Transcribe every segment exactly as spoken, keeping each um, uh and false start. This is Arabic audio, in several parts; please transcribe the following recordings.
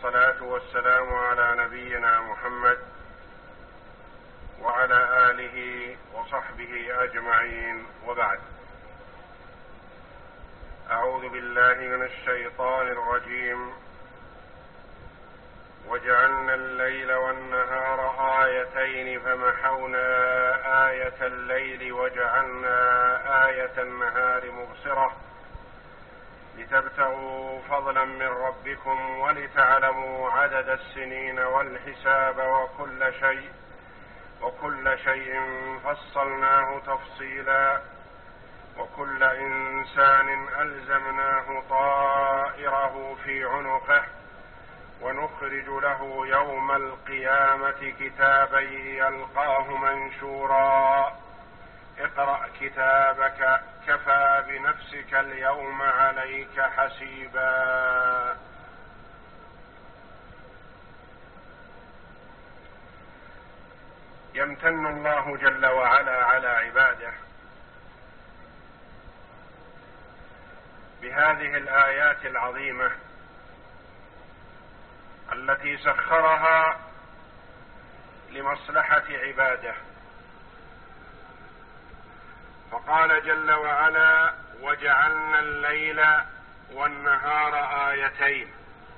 والصلاة والسلام على نبينا محمد وعلى آله وصحبه أجمعين، وبعد. أعوذ بالله من الشيطان الرجيم. وجعلنا الليل والنهار آيتين فمحونا آية الليل وجعلنا آية النهار مبصرة لتبتغوا فضلا من ربكم ولتعلموا عدد السنين والحساب وكل شيء وكل شيء فصلناه تفصيلا وكل إنسان ألزمناه طائره في عنقه ونخرج له يوم القيامة كتابا يلقاه منشورا اقرأ كتابك كفى بنفسك اليوم عليك حسيبا. يمتن الله جل وعلا على عباده بهذه الآيات العظيمة التي سخرها لمصلحة عباده، فقال جل وعلا: وجعلنا الليل والنهار آيتين،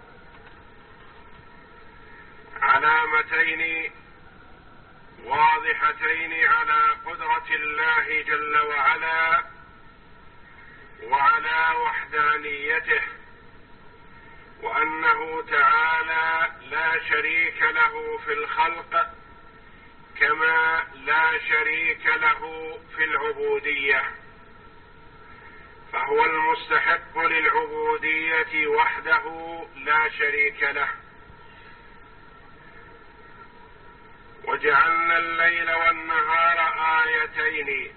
علامتين واضحتين على قدرة الله جل وعلا وعلى وحدانيته، وأنه تعالى لا شريك له في الخلق كما لا شريك له في العبودية، فهو المستحق للعبودية وحده لا شريك له. وجعلنا الليل والنهار آيتين،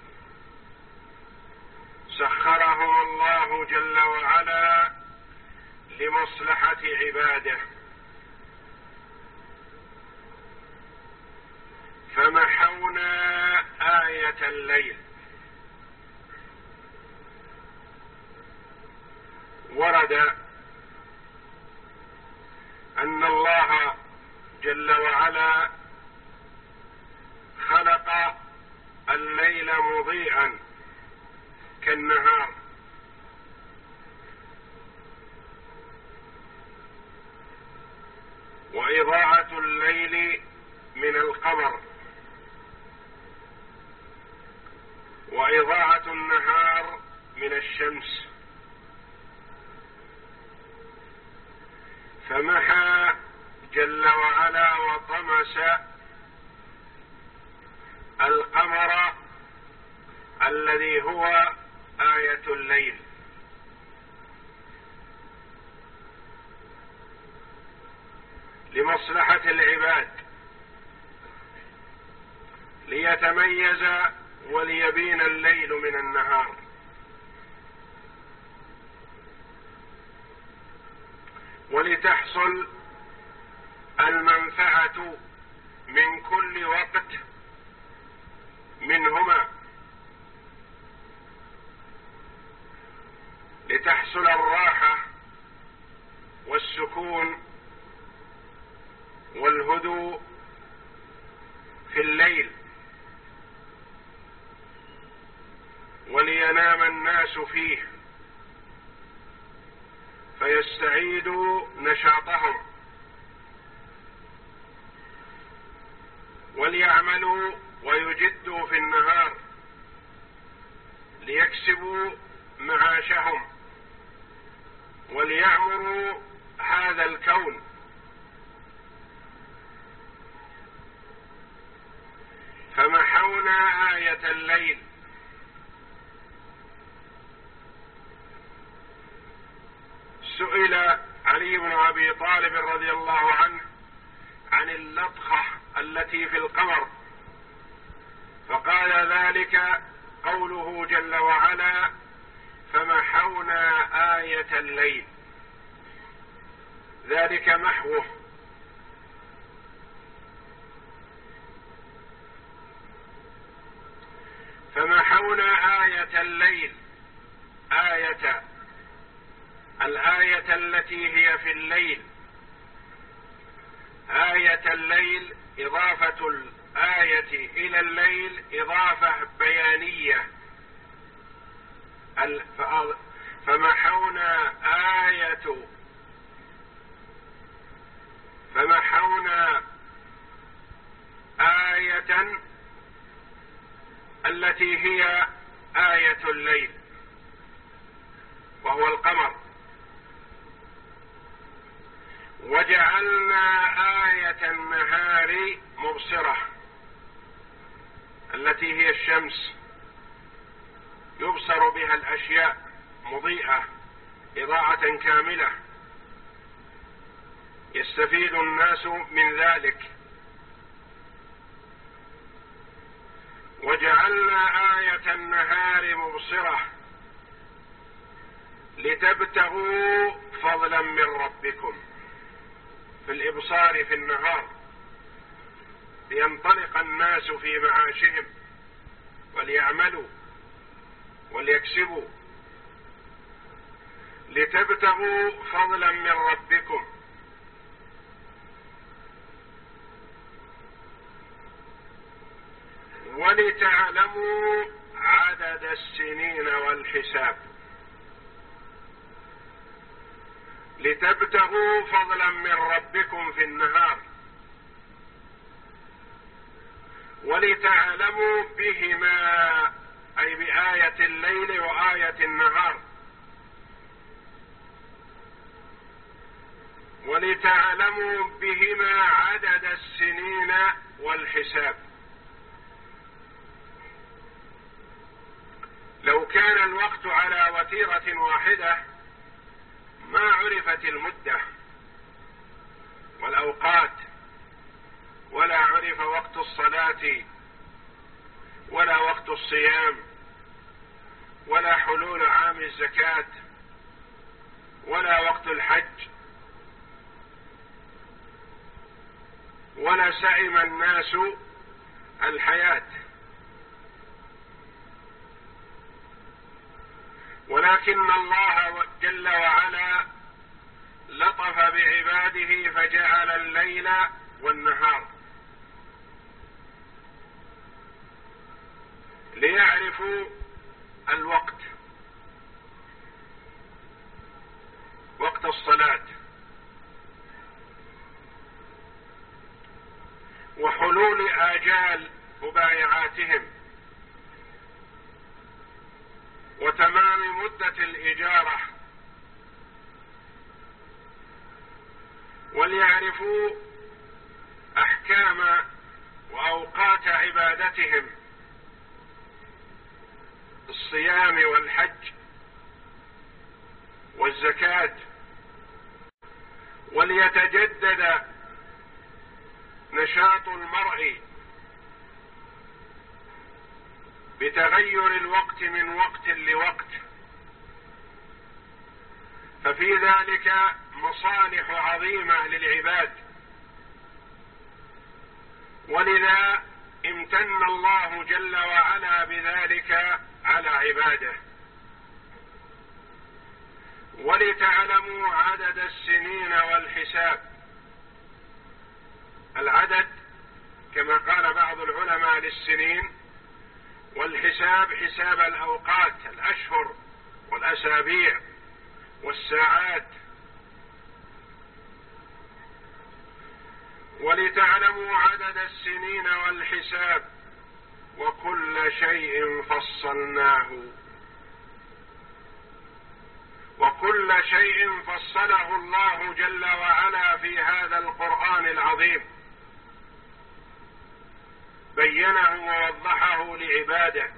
سخرهما الله جل وعلا لمصلحة عباده، فمحونا آية الليل. ورد أن الله جل وعلا خلق الليل مضيئا كالنهار، وإضاءة الليل من القمر، وإضاءة النهار من الشمس، فمحى جل وعلا وطمس القمر الذي هو آية الليل، لمصلحة العباد، ليتميز وليبين الليل من النهار، ولتحصل المنفعة من كل وقت منهما، لتحصل الراحة والسكون والهدوء في الليل، ولينام الناس فيه فيستعيدوا نشاطهم، وليعملوا ويجدوا في النهار ليكسبوا معاشهم وليعمروا هذا الكون. فمحونا آية الليل. سئل علي بن أبي طالب رضي الله عنه عن اللطخة التي في القمر، فقال ذلك قوله جل وعلا: فمحونا آية الليل، ذلك محوه. فمحونا آية الليل، آية الآية التي هي في الليل آية الليل إضافة الآية إلى الليل إضافة بيانية، فمحونا آية فمحونا آية التي هي آية الليل وهو القمر، وجعلنا آية النهار مبصرة التي هي الشمس يبصر بها الأشياء مضيئة إضاءة كاملة يستفيد الناس من ذلك. وجعلنا آية النهار مبصرة لتبتغوا فضلا من ربكم في الإبصار في النهار، لينطلق الناس في معاشهم وليعملوا وليكسبوا، لتبتغوا فضلا من ربكم ولتعلموا عدد السنين والحساب. لتبتغوا فضلا من ربكم في النهار ولتعلموا بهما، أي بآية الليل وآية النهار، ولتعلموا بهما عدد السنين والحساب. لو كان الوقت على وتيرة واحدة ما عرفت المدة والأوقات، ولا عرف وقت الصلاة ولا وقت الصيام ولا حلول عام الزكاة ولا وقت الحج، ولا سئم الناس الحياة. ولكن الله جل وعلا لطف بعباده فجعل الليل والنهار ليعرفوا الوقت، وقت الصلاة وحلول آجال مبايعاتهم وتمام مدة الإجارة، وليعرفوا أحكام وأوقات عبادتهم الصيام والحج والزكاة، وليتجدد نشاط المرء بتغير الوقت من وقت لوقت، ففي ذلك مصالح عظيمة للعباد. ولذا امتن الله جل وعلا بذلك على عباده. ولتعلموا عدد السنين والحساب. العدد كما قال بعض العلماء للسنين، والحساب حساب الأوقات، الأشهر والأسابيع والساعات. ولتعلموا عدد السنين والحساب وكل شيء فصلناه، وكل شيء فصله الله جل وعلا في هذا القرآن العظيم، بينه ووضحه لعباده.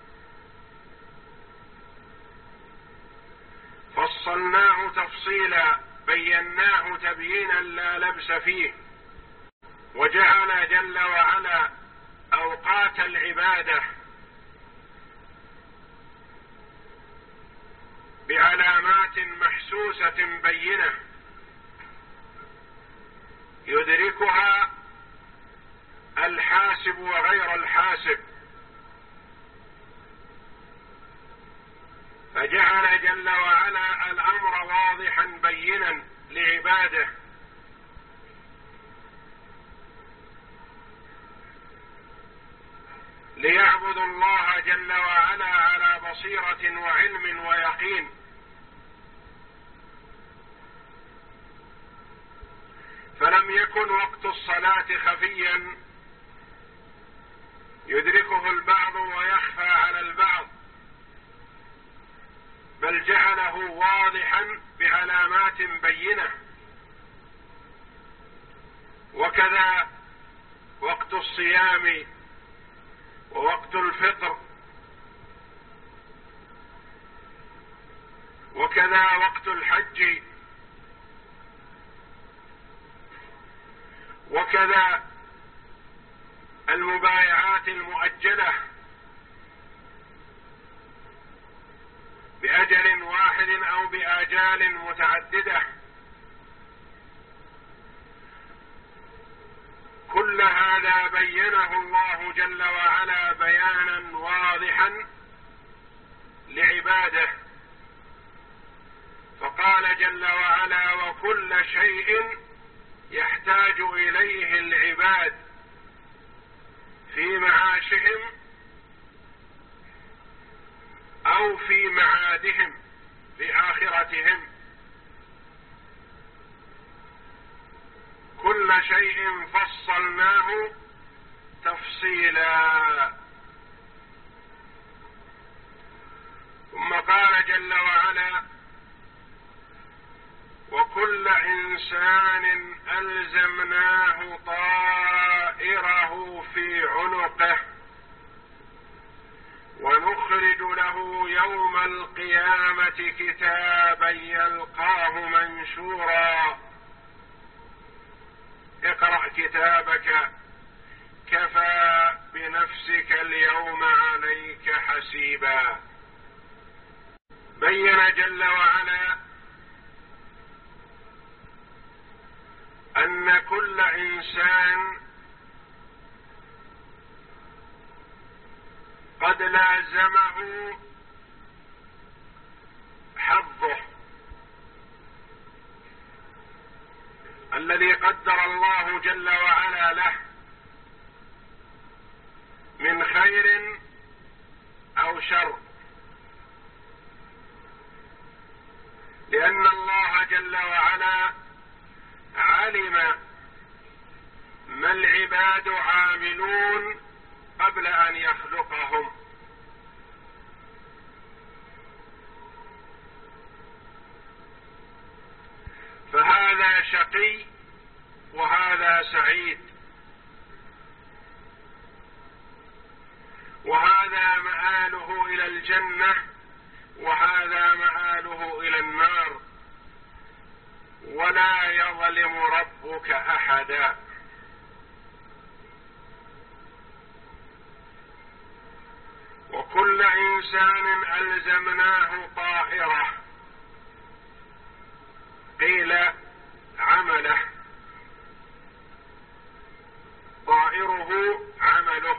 فصلناه تفصيلا، بيناه تبيينا لا لبس فيه. وجعل جل وعلا أوقات العبادة بعلامات محسوسة بينة يدركها الحاسب وغير الحاسب، فجعل جل وعلا الأمر واضحا بينا لعباده، ليعبدوا الله جل وعلا على بصيرة وعلم ويقين. فلم يكن وقت الصلاة خفيا يدركه البعض ويخفى على البعض، بل جعله واضحا بعلامات بينة. وكذا وقت الصيام ووقت الفطر، وكذا وقت الحج، وكذا المبايعات المؤجلة بأجل واحد أو بآجال متعددة، كل هذا بينه الله جل وعلا بيانا واضحا لعباده. فقال جل وعلا: وكل شيء يحتاج إليه العباد في معاشهم أو في معادهم في آخرتهم، كل شيء فصلناه تفصيلا. ثم قال جل وعلا: وكل إنسان ألزمناه طائره في عنقه ونخرج له يوم القيامة كتابا يلقاه منشورا اقرأ كتابك كفى بنفسك اليوم عليك حسيبا. بين جل وعلا أن كل إنسان قد لازمه حظه الذي قدر الله جل وعلا له من خير أو شر، لأن الله جل وعلا علم ما العباد عاملون قبل أن يخلقهم، فهذا شقي وهذا سعيد، وهذا مآله إلى الجنة وهذا مآله إلى النار، ولا يظلم ربك أحدا. وكل إنسان ألزمناه طائره، قيل عمله، طائره عمله،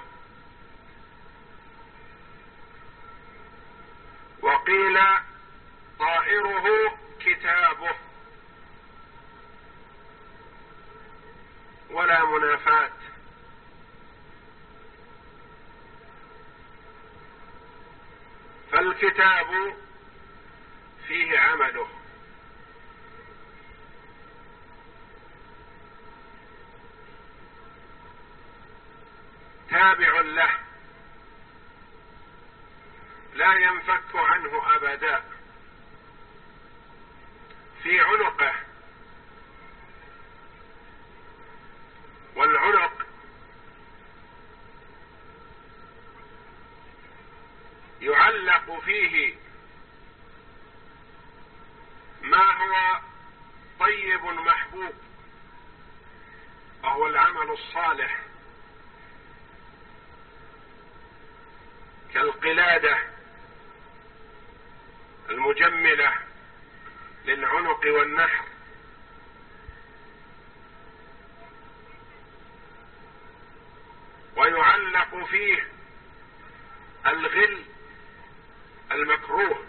وقيل طائره كتابه، ولا منافاة. فالكتاب فيه عمله، تابع له لا ينفك عنه أبدا، في عنقه. والعنق يعلق فيه ما هو طيب محبوب، وهو العمل الصالح، كالقلادة المجملة للعنق والنحر، ويعلق فيه الغل المكروه،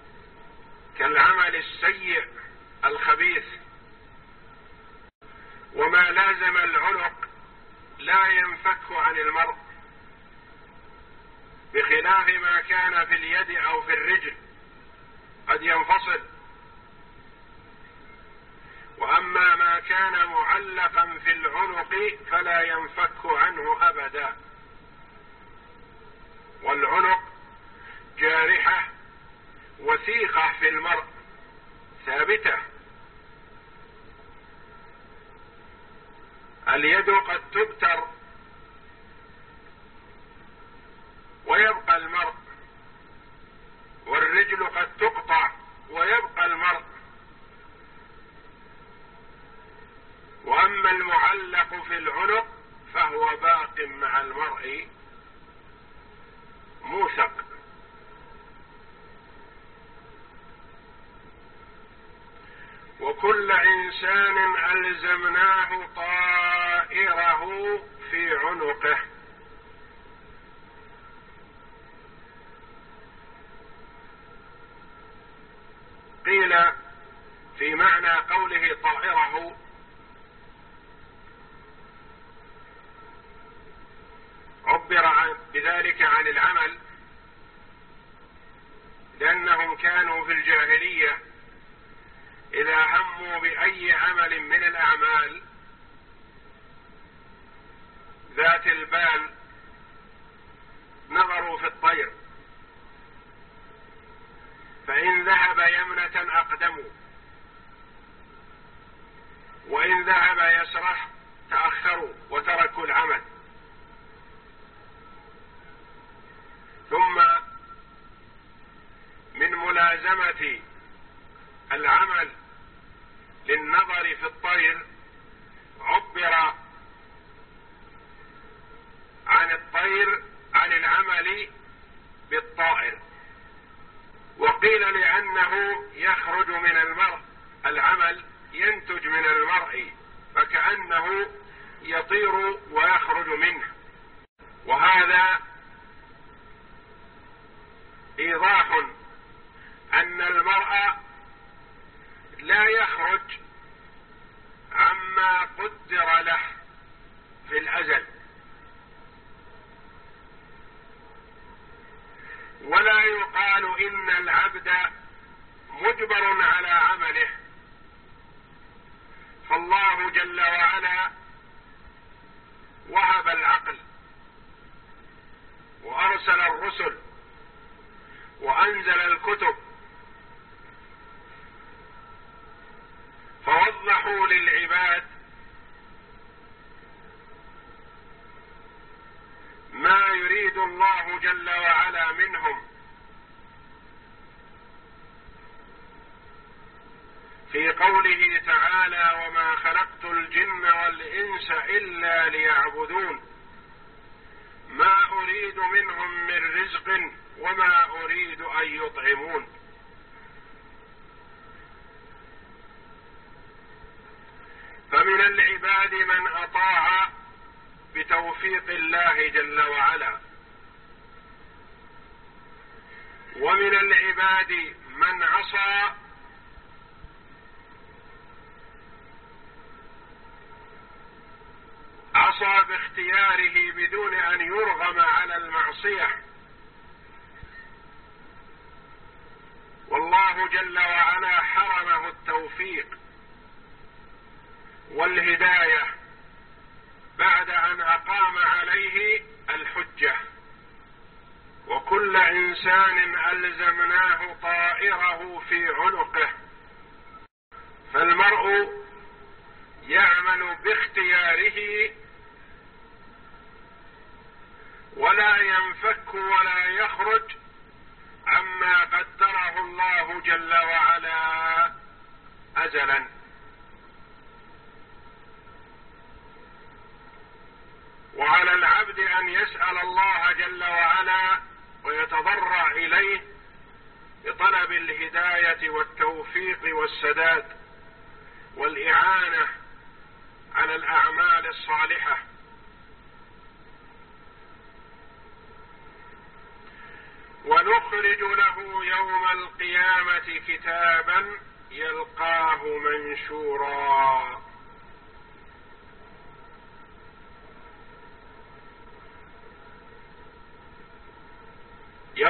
كالعمل السيء الخبيث. وما لازم العنق لا ينفك عن المرء، بخلاف ما كان في اليد أو في الرجل قد ينفصل. وأما ما كان معلقا في العنق فلا ينفك عنه أبدا. والعنق جارحة وثيقة في المرء ثابتة. اليد قد تبتر ويبقى المرء، والرجل قد تقطع ويبقى المرء. وأما المعلق في العنق فهو باق مع المرء موثق. وكل إنسان ألزمناه طائره في عنقه. قيل في معنى قوله طائره عبر عن بذلك عن العمل، لأنهم كانوا في الجاهلية إذا هموا بأي عمل من الأعمال ذات البال نظروا في الطير، فإن ذهب يمنة أقدموا، وإن ذهب يسرة تأخروا وتركوا العمل. ثم من ملازمة العمل للنظر في الطير عبر عن الطير عن العمل بالطائر، وقيل لأنه يخرج من المرء، العمل ينتج من المرء فكأنه يطير ويخرج منه. وهذا إيضاح أن المرء لا يخرج عما قدر له في الأزل، ولا يقال إن العبد مجبر على عمله، فالله جل وعلا وهب العقل وأرسل الرسل وأنزل الكتب، فوضحوا للعباد ما يريد الله جل وعلا منهم في قوله تعالى: وما خلقت الجن والإنس إلا ليعبدون ما أريد منهم من رزق وما أريد أن يطعمون. فمن العباد من أطاع بتوفيق الله جل وعلا، ومن العباد من عصى عصى باختياره بدون أن يرغم على المعصية، والله جل وعلا حرمه التوفيق والهداية بعد أن أقام عليه الحجة. وكل إنسان ألزمناه طائره في عنقه، فالمرء يعمل باختياره ولا ينفك ولا يخرج عما قدره الله جل وعلا أزلا. وعلى العبد أن يسأل الله جل وعلا ويتضرع إليه بطلب الهداية والتوفيق والسداد والإعانة على الأعمال الصالحة. ونخرج له يوم القيامة كتابا يلقاه منشورا.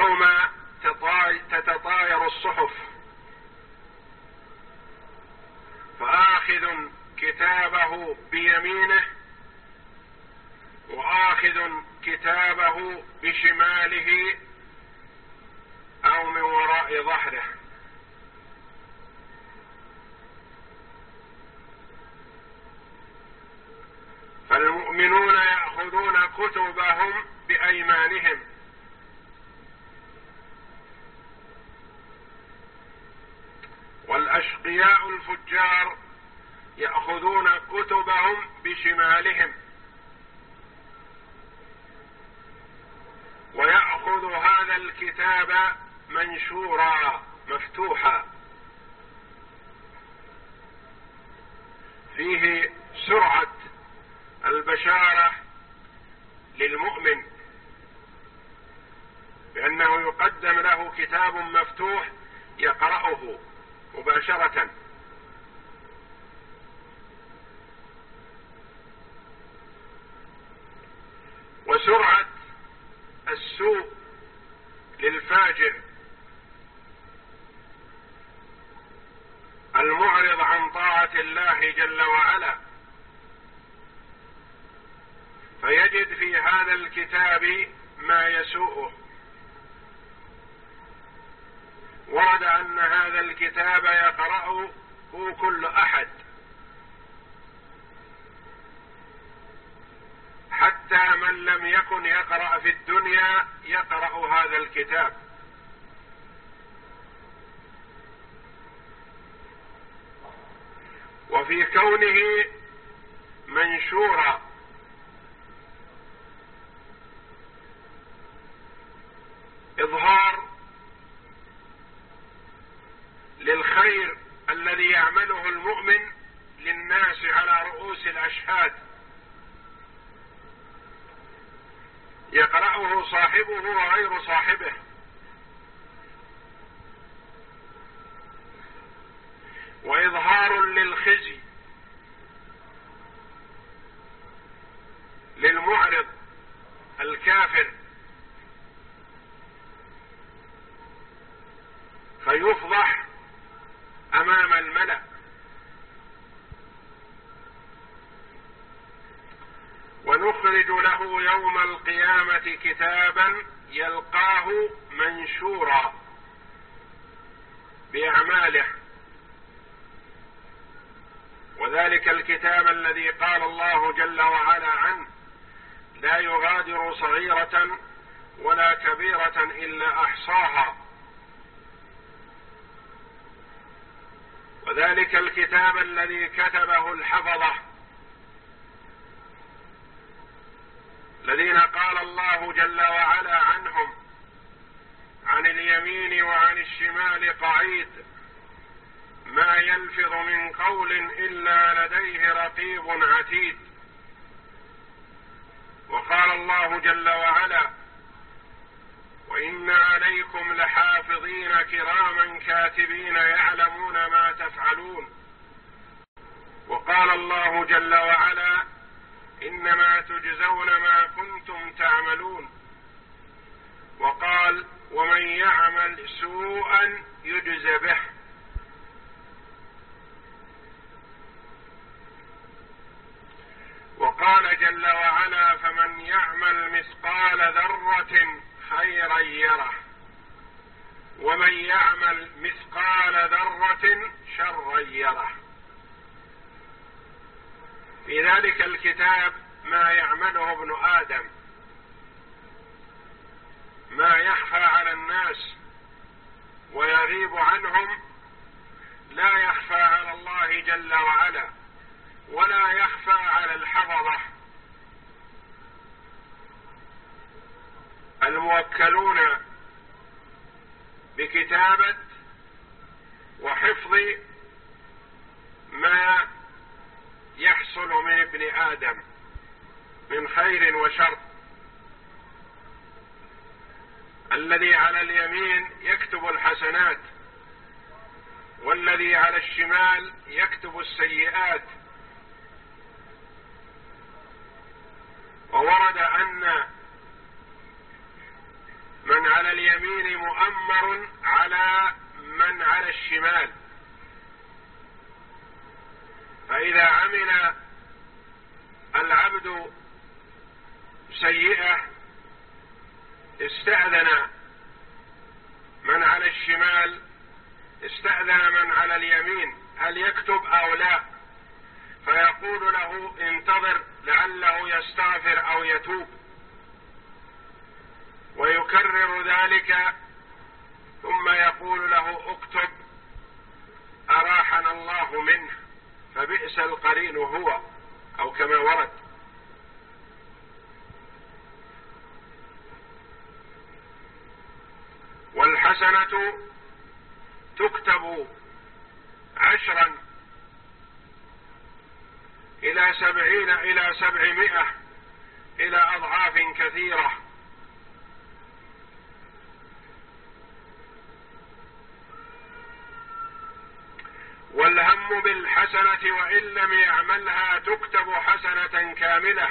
يوم تتطاير الصحف فآخذ كتابه بيمينه وآخذ كتابه بشماله أو من وراء ظهره. فالمؤمنون يأخذون كتبهم بأيمانهم والأشقياء الفجار يأخذون كتبهم بشمالهم، ويأخذ هذا الكتاب منشورا مفتوحا فيه سرعة البشارة للمؤمن بأنه يقدم له كتاب مفتوح يقرأه مباشرة. وسرعة السوء للفاجر المعرض عن طاعة الله جل وعلا، فيجد في هذا الكتاب ما يسوءه. ورد أن هذا الكتاب يقرأه كل أحد، حتى من لم يكن يقرأ في الدنيا يقرأ هذا الكتاب. وفي كونه منشورا إظهار للخير الذي يعمله المؤمن للناس على رؤوس الأشهاد، يقرأه صاحبه وغير صاحبه، وإظهار للخزي للمعرض الكافر، فيفضح أمام الملأ. ونخرج له يوم القيامة كتابا يلقاه منشورا بأعماله، وذلك الكتاب الذي قال الله جل وعلا عنه: لا يغادر صغيرة ولا كبيرة إلا أحصاها. وذلك الكتاب الذي كتبه الحفظة الذين قال الله جل وعلا عنهم: عن اليمين وعن الشمال قعيد ما يلفظ من قول إلا لديه رقيب عتيد. وقال الله جل وعلا: وإن عليكم لحافظين كراما كاتبين يعلمون ما تفعلون. وقال الله جل وعلا: إنما تجزون ما كنتم تعملون. وقال: ومن يعمل سوءا يجز به. وقال جل وعلا: فمن يعمل مثقال ذرة خيرا يره ومن يعمل مثقال ذرة شرا يره. في ذلك الكتاب ما يعمله ابن آدم، ما يخفى على الناس ويغيب عنهم لا يخفى على الله جل وعلا ولا يخفى على الحفظة الموكلون بكتابة وحفظ ما يحصل من ابن آدم من خير وشر. الذي على اليمين يكتب الحسنات، والذي على الشمال يكتب السيئات. وورد أن من على اليمين مؤمر على من على الشمال، فإذا عمل العبد سيئة استأذن من على الشمال، استأذن من على اليمين هل يكتب أو لا، فيقول له انتظر لعله يستغفر أو يتوب، ويكرر ذلك، ثم يقول له اكتب أراحنا الله منه، فبئس القرين هو، أو كما ورد. والحسنة تكتب عشرا إلى سبعين إلى سبعمائة إلى أضعاف كثيرة. والهم بالحسنة وإن لم يعملها تكتب حسنة كاملة،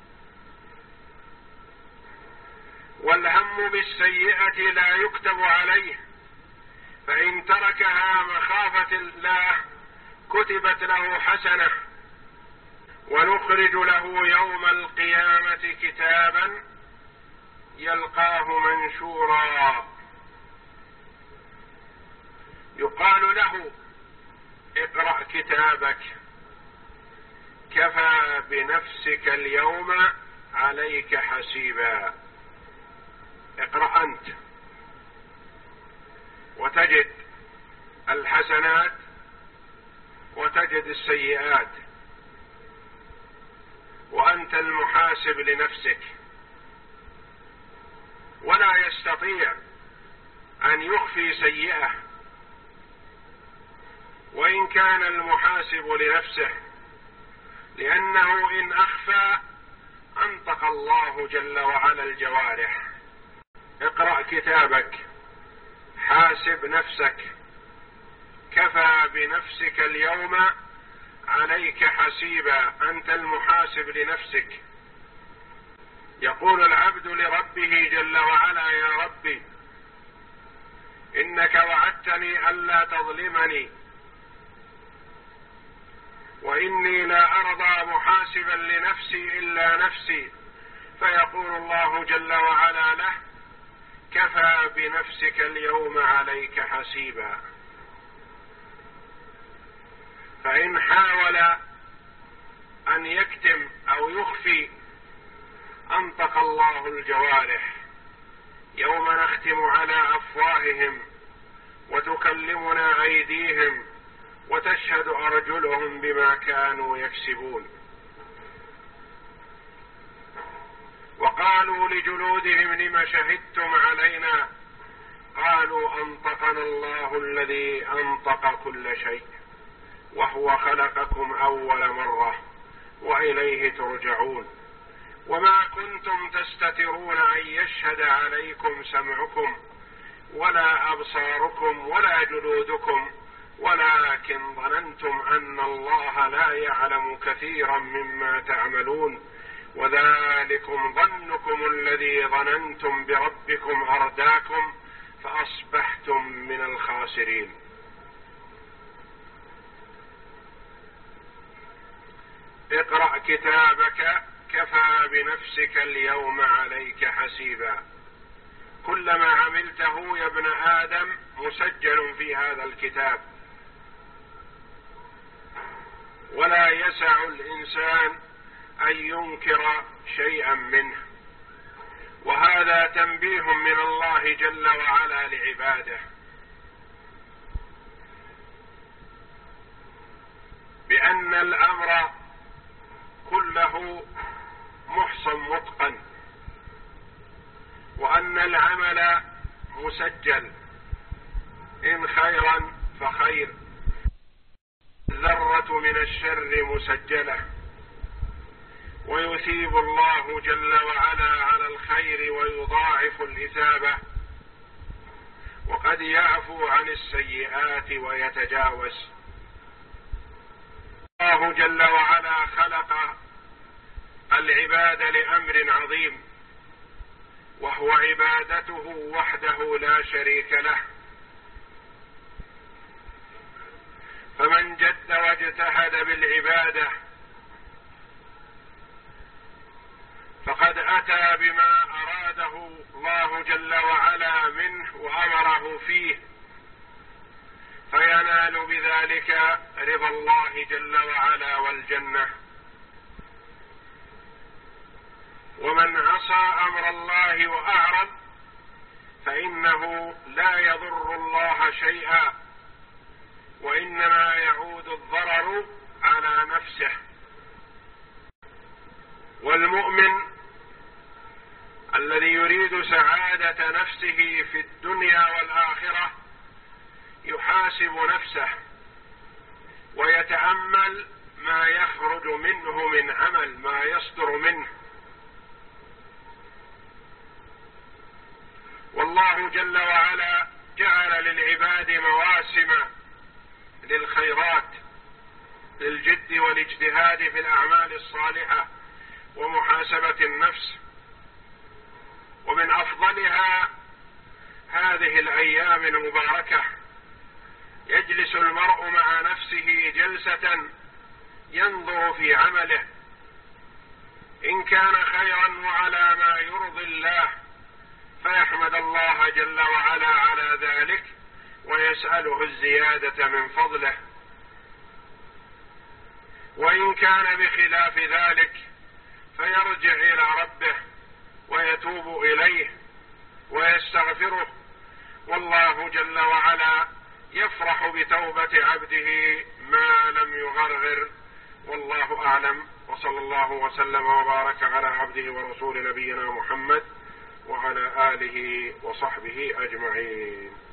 والهم بالسيئة لا يكتب عليه، فإن تركها مخافة الله كتبت له حسنة. ونخرج له يوم القيامة كتابا يلقاه منشورا، يقال له اقرأ كتابك كفى بنفسك اليوم عليك حسيبا. اقرأ أنت، وتجد الحسنات وتجد السيئات، وأنت المحاسب لنفسك، ولا يستطيع أن يخفي سيئة وإن كان المحاسب لنفسه، لأنه إن أخفى أنطق الله جل وعلا الجوارح. اقرأ كتابك، حاسب نفسك، كفى بنفسك اليوم عليك حسيبا، أنت المحاسب لنفسك. يقول العبد لربه جل وعلا يا ربي إنك وعدتني ألا تظلمني، وإني لا أرضى محاسبا لنفسي إلا نفسي، فيقول الله جل وعلا له كفى بنفسك اليوم عليك حسيبا. فإن حاول أن يكتم أو يخفي أنطق الله الجوارح، يوم نختم على أفواههم وتكلمنا أيديهم وتشهد أرجلهم بما كانوا يكسبون. وقالوا لجلودهم لم شهدتم علينا، قالوا أنطقنا الله الذي أنطق كل شيء وهو خلقكم أول مرة وإليه ترجعون. وما كنتم تستترون أن يشهد عليكم سمعكم ولا أبصاركم ولا جلودكم، ولكن ظننتم أن الله لا يعلم كثيرا مما تعملون، وذلكم ظنكم الذي ظننتم بربكم أرداكم فأصبحتم من الخاسرين. اقرأ كتابك كفى بنفسك اليوم عليك حسيبا. كل ما عملته يا ابن آدم مسجل في هذا الكتاب، ولا يسع الإنسان أن ينكر شيئا منه. وهذا تنبيه من الله جل وعلا لعباده بأن الأمر كله محصن متقن، وأن العمل مسجل، إن خيرا فخير، ذرة من الشر مسجلة، ويثيب الله جل وعلا على الخير ويضاعف الإثابة، وقد يعفو عن السيئات ويتجاوز. الله جل وعلا خلق العباد لأمر عظيم، وهو عبادته وحده لا شريك له. فمن جد واجتهد بالعبادة فقد أتى بما أراده الله جل وعلا منه وأمره فيه، فينال بذلك رضا الله جل وعلا والجنة. ومن عصى أمر الله وأعرض فإنه لا يضر الله شيئا، وإنما يعود الضرر على نفسه. والمؤمن الذي يريد سعادة نفسه في الدنيا والآخرة يحاسب نفسه ويتأمل ما يخرج منه من عمل، ما يصدر منه. والله جل وعلا جعل للعباد مواسم للخيرات، للجد والاجتهاد في الأعمال الصالحة ومحاسبة النفس، ومن أفضلها هذه الأيام المباركة يجلس المرء مع نفسه جلسة ينظر في عمله، إن كان خيرا وعلى ما يرضي الله فيحمد الله جل وعلا على ذلك ويسأله الزيادة من فضله، وإن كان بخلاف ذلك فيرجع إلى ربه ويتوب إليه ويستغفره، والله جل وعلا يفرح بتوبة عبده ما لم يغرغر. والله أعلم، وصلى الله وسلم وبارك على عبده ورسول نبينا محمد وعلى آله وصحبه أجمعين.